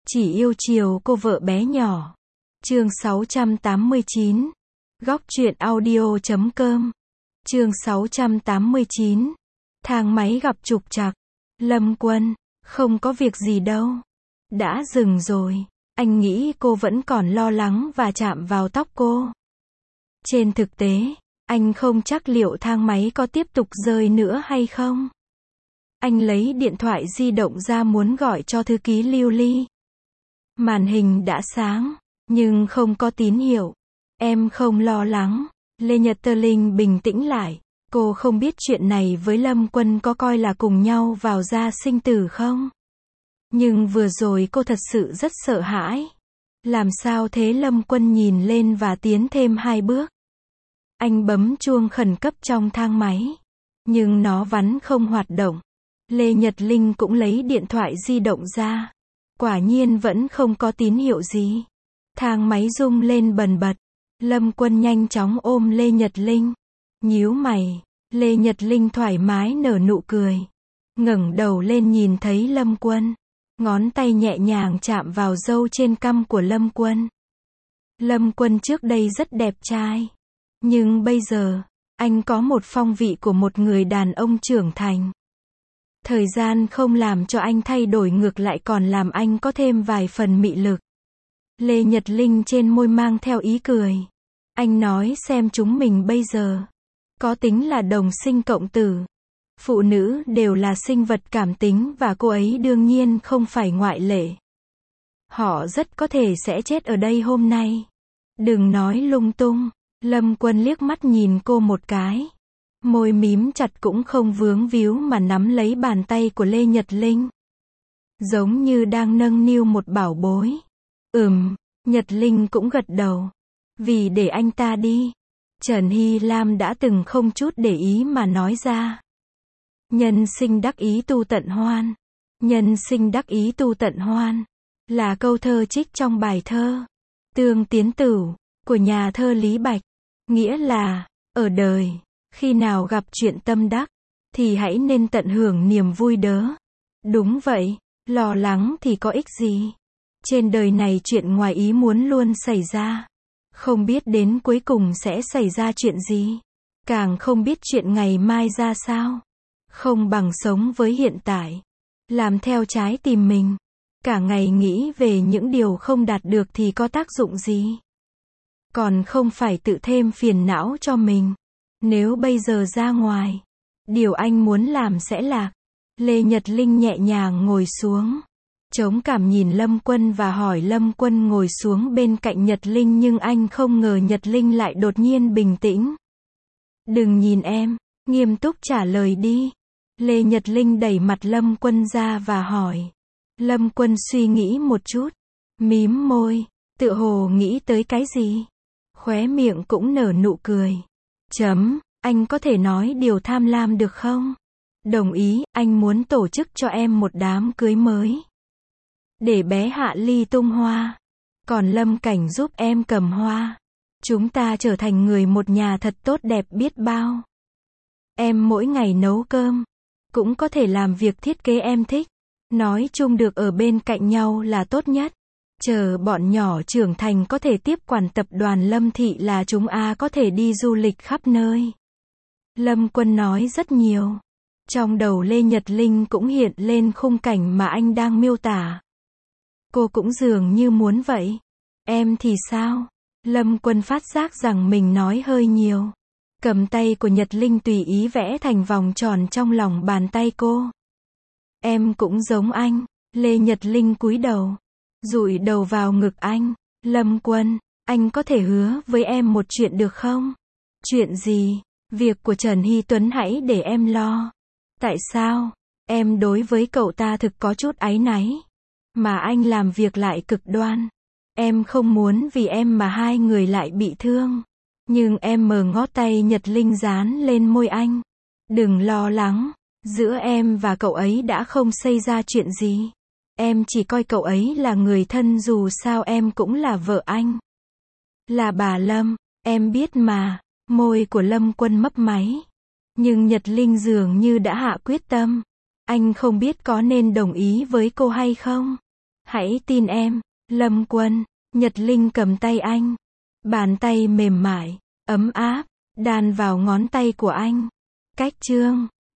Chỉ yêu chiều cô vợ bé nhỏ. Chương 689. Góc truyện audio.com. Chương 689. Thang máy gặp trục trặc. Lâm Quân, không có việc gì đâu. Đã dừng rồi. Anh nghĩ cô vẫn còn lo lắng và chạm vào tóc cô. Trên thực tế, anh không chắc liệu thang máy có tiếp tục rơi nữa hay không. Anh lấy điện thoại di động ra muốn gọi cho thư ký Lưu Ly. Màn hình đã sáng, nhưng không có tín hiệu. Em không lo lắng. Lê Nhật Tơ Linh bình tĩnh lại. Cô không biết chuyện này với Lâm Quân có coi là cùng nhau vào gia sinh tử không? Nhưng vừa rồi cô thật sự rất sợ hãi. Làm sao thế? Lâm Quân nhìn lên và tiến thêm 2 bước. Anh bấm chuông khẩn cấp trong thang máy. Nhưng nó vẫn không hoạt động. Lê Nhật Linh cũng lấy điện thoại di động ra. Quả nhiên vẫn không có tín hiệu gì. Thang máy rung lên bần bật. Lâm Quân nhanh chóng ôm Lê Nhật Linh. Nhíu mày. Lê Nhật Linh thoải mái nở nụ cười. Ngẩng đầu lên nhìn thấy Lâm Quân. Ngón tay nhẹ nhàng chạm vào râu trên cằm của Lâm Quân. Lâm Quân trước đây rất đẹp trai. Nhưng bây giờ, anh có một phong vị của một người đàn ông trưởng thành. Thời gian không làm cho anh thay đổi, ngược lại còn làm anh có thêm vài phần mị lực. Lê Nhật Linh trên môi mang theo ý cười. Anh nói xem chúng mình bây giờ có tính là đồng sinh cộng tử. Phụ nữ đều là sinh vật cảm tính và cô ấy đương nhiên không phải ngoại lệ. Họ rất có thể sẽ chết ở đây hôm nay. Đừng nói lung tung. Lâm Quân liếc mắt nhìn cô một cái. Môi mím chặt cũng không vướng víu mà nắm lấy bàn tay của Lê Nhật Linh. Giống như đang nâng niu một bảo bối. Nhật Linh cũng gật đầu. Vì để anh ta đi. Trần Hy Lam đã từng không chút để ý mà nói ra. Nhân sinh đắc ý tu tận hoan. Nhân sinh đắc ý tu tận hoan. Là câu thơ trích trong bài thơ Tương Tiến Tửu của nhà thơ Lý Bạch. Nghĩa là, ở đời, khi nào gặp chuyện tâm đắc, thì hãy nên tận hưởng niềm vui đớ. Đúng vậy, lo lắng thì có ích gì. Trên đời này chuyện ngoài ý muốn luôn xảy ra. Không biết đến cuối cùng sẽ xảy ra chuyện gì. Càng không biết chuyện ngày mai ra sao. Không bằng sống với hiện tại. Làm theo trái tim mình. Cả ngày nghĩ về những điều không đạt được thì có tác dụng gì. Còn không phải tự thêm phiền não cho mình. Nếu bây giờ ra ngoài, điều anh muốn làm sẽ lạc. Lê Nhật Linh nhẹ nhàng ngồi xuống. Trống cảm nhìn Lâm Quân và hỏi Lâm Quân ngồi xuống bên cạnh Nhật Linh, nhưng anh không ngờ Nhật Linh lại đột nhiên bình tĩnh. Đừng nhìn em, nghiêm túc trả lời đi. Lê Nhật Linh đẩy mặt Lâm Quân ra và hỏi. Lâm Quân suy nghĩ một chút. Mím môi, tựa hồ nghĩ tới cái gì. Khóe miệng cũng nở nụ cười. Anh có thể nói điều tham lam được không? Đồng ý, anh muốn tổ chức cho em một đám cưới mới. Để bé Hạ Ly tung hoa. Còn Lâm Cảnh giúp em cầm hoa. Chúng ta trở thành người một nhà thật tốt đẹp biết bao. Em mỗi ngày nấu cơm. Cũng có thể làm việc thiết kế em thích. Nói chung được ở bên cạnh nhau là tốt nhất. Chờ bọn nhỏ trưởng thành có thể tiếp quản tập đoàn Lâm Thị là chúng có thể đi du lịch khắp nơi. Lâm Quân nói rất nhiều. Trong đầu Lê Nhật Linh cũng hiện lên khung cảnh mà anh đang miêu tả. Cô cũng dường như muốn vậy. Em thì sao? Lâm Quân phát giác rằng mình nói hơi nhiều. Cầm tay của Nhật Linh tùy ý vẽ thành vòng tròn trong lòng bàn tay cô. Em cũng giống anh. Lê Nhật Linh cúi đầu. Dụi đầu vào ngực anh. Lâm Quân, anh có thể hứa với em một chuyện được không? Chuyện gì? Việc của Trần Hy Tuấn hãy để em lo. Tại sao? Em đối với cậu ta thực có chút áy náy. Mà anh làm việc lại cực đoan. Em không muốn vì em mà hai người lại bị thương. Nhưng em mở ngón tay Nhật Linh dán lên môi anh. Đừng lo lắng. Giữa em và cậu ấy đã không xảy ra chuyện gì. Em chỉ coi cậu ấy là người thân, dù sao em cũng là vợ anh. Là bà Lâm, em biết mà. Môi của Lâm Quân mấp máy. Nhưng Nhật Linh dường như đã hạ quyết tâm. Anh không biết có nên đồng ý với cô hay không. Hãy tin em. Lâm Quân. Nhật Linh cầm tay anh. Bàn tay mềm mại, ấm áp, đan vào ngón tay của anh. Cách chương